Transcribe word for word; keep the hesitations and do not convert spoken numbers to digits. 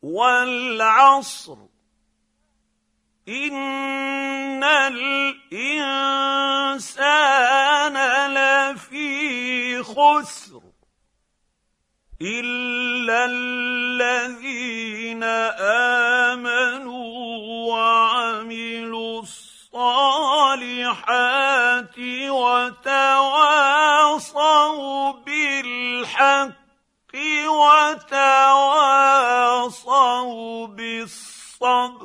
وَالْعَصْرِ إِنَّ الْإِنسَانَ لَفِي خُسْرٍ إِلَّا الَّذِينَ آمَنُوا وَعَمِلُوا الصَّالِحَاتِ وَتَوَاصَوْا بِالْحَقِّ وَتَوَاصَوْا بِالصَّبْرِ.